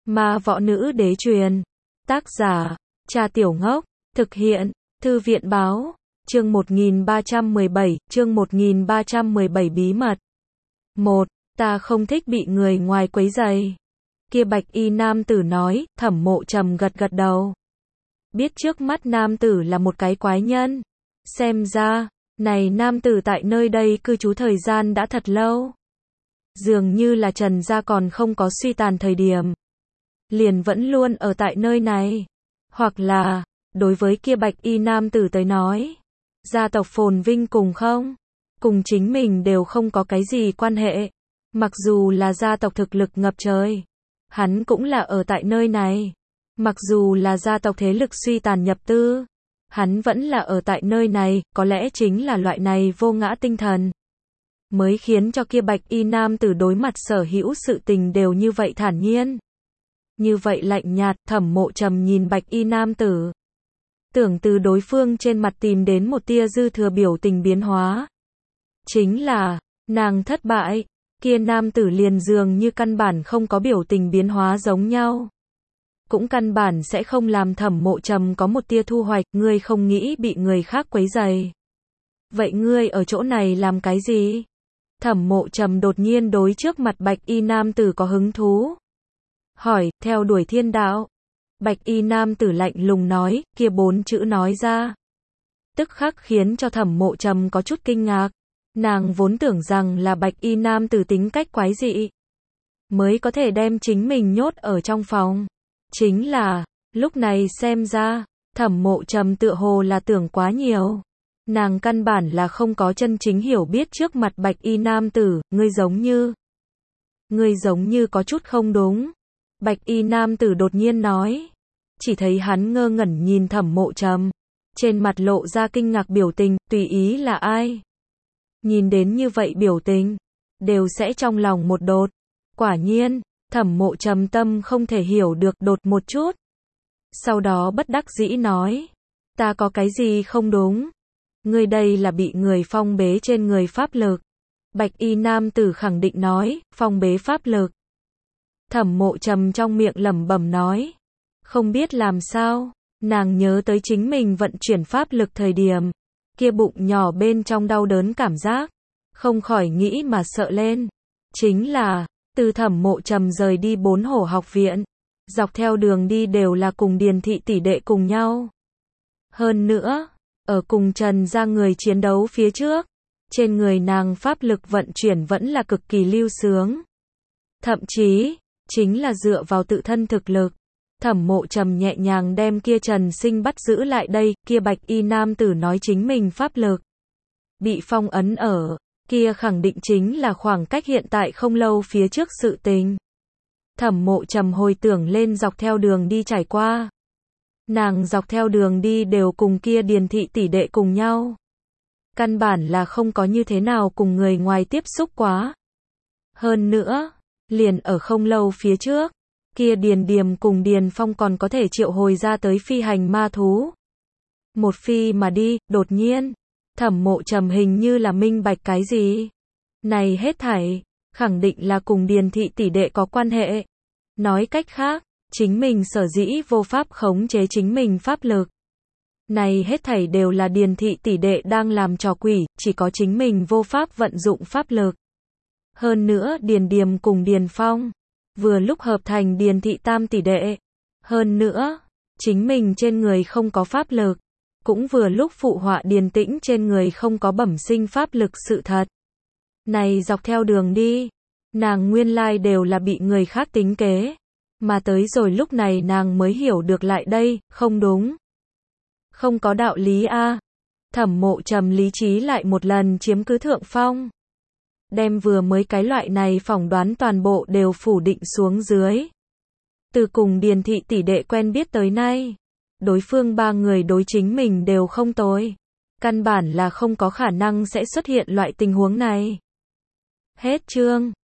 Ma Võ Nữ Đế truyền. Tác giả, Cha Tiểu Ngốc. Thực hiện, Thư viện Báo. Chương 1317, chương 1317 bí mật. 1. Ta không thích bị người ngoài quấy rầy. Kia bạch y nam tử nói. Thẩm Mộ Trầm gật gật đầu. Biết trước mắt nam tử là một cái quái nhân. Xem ra, này nam tử tại nơi đây cư trú thời gian đã thật lâu. Dường như là Trần gia còn không có suy tàn thời điểm. Liền vẫn luôn ở tại nơi này. Hoặc là, đối với kia bạch y nam tử tới nói, gia tộc phồn vinh cùng không? Cùng chính mình đều không có cái gì quan hệ. Mặc dù là gia tộc thực lực ngập trời, hắn cũng là ở tại nơi này. Mặc dù là gia tộc thế lực suy tàn nhập tư, hắn vẫn là ở tại nơi này, có lẽ chính là loại này vô ngã tinh thần. Mới khiến cho kia bạch y nam tử đối mặt sở hữu sự tình đều như vậy thản nhiên. Như vậy lạnh nhạt. Thẩm Mộ Trầm nhìn bạch y nam tử. Tưởng từ đối phương trên mặt tìm đến một tia dư thừa biểu tình biến hóa. Chính là, nàng thất bại. Kia nam tử liền dường như căn bản không có biểu tình biến hóa giống nhau. Cũng căn bản sẽ không làm Thẩm Mộ Trầm có một tia thu hoạch. Ngươi không nghĩ bị người khác quấy rầy. Vậy ngươi ở chỗ này làm cái gì? Thẩm Mộ Trầm đột nhiên đối trước mặt bạch y nam tử có hứng thú. Hỏi, theo đuổi thiên đạo. Bạch y nam tử lạnh lùng nói, kia 4 chữ nói ra. Tức khắc khiến cho Thẩm Mộ Trầm có chút kinh ngạc. Nàng vốn tưởng rằng là bạch y nam tử tính cách quái dị, mới có thể đem chính mình nhốt ở trong phòng. Chính là, lúc này xem ra, Thẩm Mộ Trầm tựa hồ là tưởng quá nhiều. Nàng căn bản là không có chân chính hiểu biết trước mặt bạch y nam tử. Ngươi giống như có chút không đúng. Bạch y nam tử đột nhiên nói. Chỉ thấy hắn ngơ ngẩn nhìn Thẩm Mộ Trầm, trên mặt lộ ra kinh ngạc biểu tình. Tùy ý là ai, nhìn đến như vậy biểu tình, đều sẽ trong lòng một đột. Quả nhiên, Thẩm Mộ Trầm tâm không thể hiểu được đột một chút. Sau đó bất đắc dĩ nói. Ta có cái gì không đúng? Ngươi đây là bị người phong bế trên người pháp lực. Bạch y nam tử khẳng định nói. Phong bế pháp lực. Thẩm Mộ Trầm trong miệng lẩm bẩm nói. Không biết làm sao, nàng nhớ tới chính mình vận chuyển pháp lực thời điểm, kia bụng nhỏ bên trong đau đớn cảm giác, không khỏi nghĩ mà sợ lên. Chính là, từ Thẩm Mộ Trầm rời đi 4 hổ học viện, dọc theo đường đi đều là cùng Điền thị tỷ đệ cùng nhau. Hơn nữa, ở cùng Trần gia người chiến đấu phía trước, trên người nàng pháp lực vận chuyển vẫn là cực kỳ lưu sướng. Thậm chí, chính là dựa vào tự thân thực lực. Thẩm Mộ Trầm nhẹ nhàng đem kia Trần Sinh bắt giữ lại đây. Kia bạch y nam tử nói chính mình pháp lực bị phong ấn ở, kia khẳng định chính là khoảng cách hiện tại không lâu phía trước sự tình. Thẩm Mộ Trầm hồi tưởng lên dọc theo đường đi trải qua. Nàng dọc theo đường đi đều cùng kia Điền thị tỷ đệ cùng nhau. Căn bản là không có như thế nào cùng người ngoài tiếp xúc quá. Hơn nữa, liền ở không lâu phía trước, kia Điền Điềm cùng Điền Phong còn có thể triệu hồi ra tới phi hành ma thú. Một phi mà đi. Đột nhiên, Thẩm Mộ Trầm hình như là minh bạch cái gì. Này hết thảy, khẳng định là cùng Điền thị tỷ đệ có quan hệ. Nói cách khác, chính mình sở dĩ vô pháp khống chế chính mình pháp lực. Này hết thảy đều là Điền thị tỷ đệ đang làm trò quỷ, chỉ có chính mình vô pháp vận dụng pháp lực. Hơn nữa Điền Điềm cùng Điền Phong vừa lúc hợp thành Điền thị tam tỷ đệ. Hơn nữa, chính mình trên người không có pháp lực, cũng vừa lúc phụ họa Điền Tĩnh trên người không có bẩm sinh pháp lực sự thật. Này dọc theo đường đi, nàng nguyên lai đều là bị người khác tính kế, mà tới rồi lúc này nàng mới hiểu được lại đây, không đúng. Không có đạo lý a. Thẩm Mộ Trầm lý trí lại một lần chiếm cứ thượng phong. Đem vừa mới cái loại này phỏng đoán toàn bộ đều phủ định xuống dưới. Từ cùng Điền thị tỷ đệ quen biết tới nay, đối phương 3 người đối chính mình đều không tồi. Căn bản là không có khả năng sẽ xuất hiện loại tình huống này. Hết chương.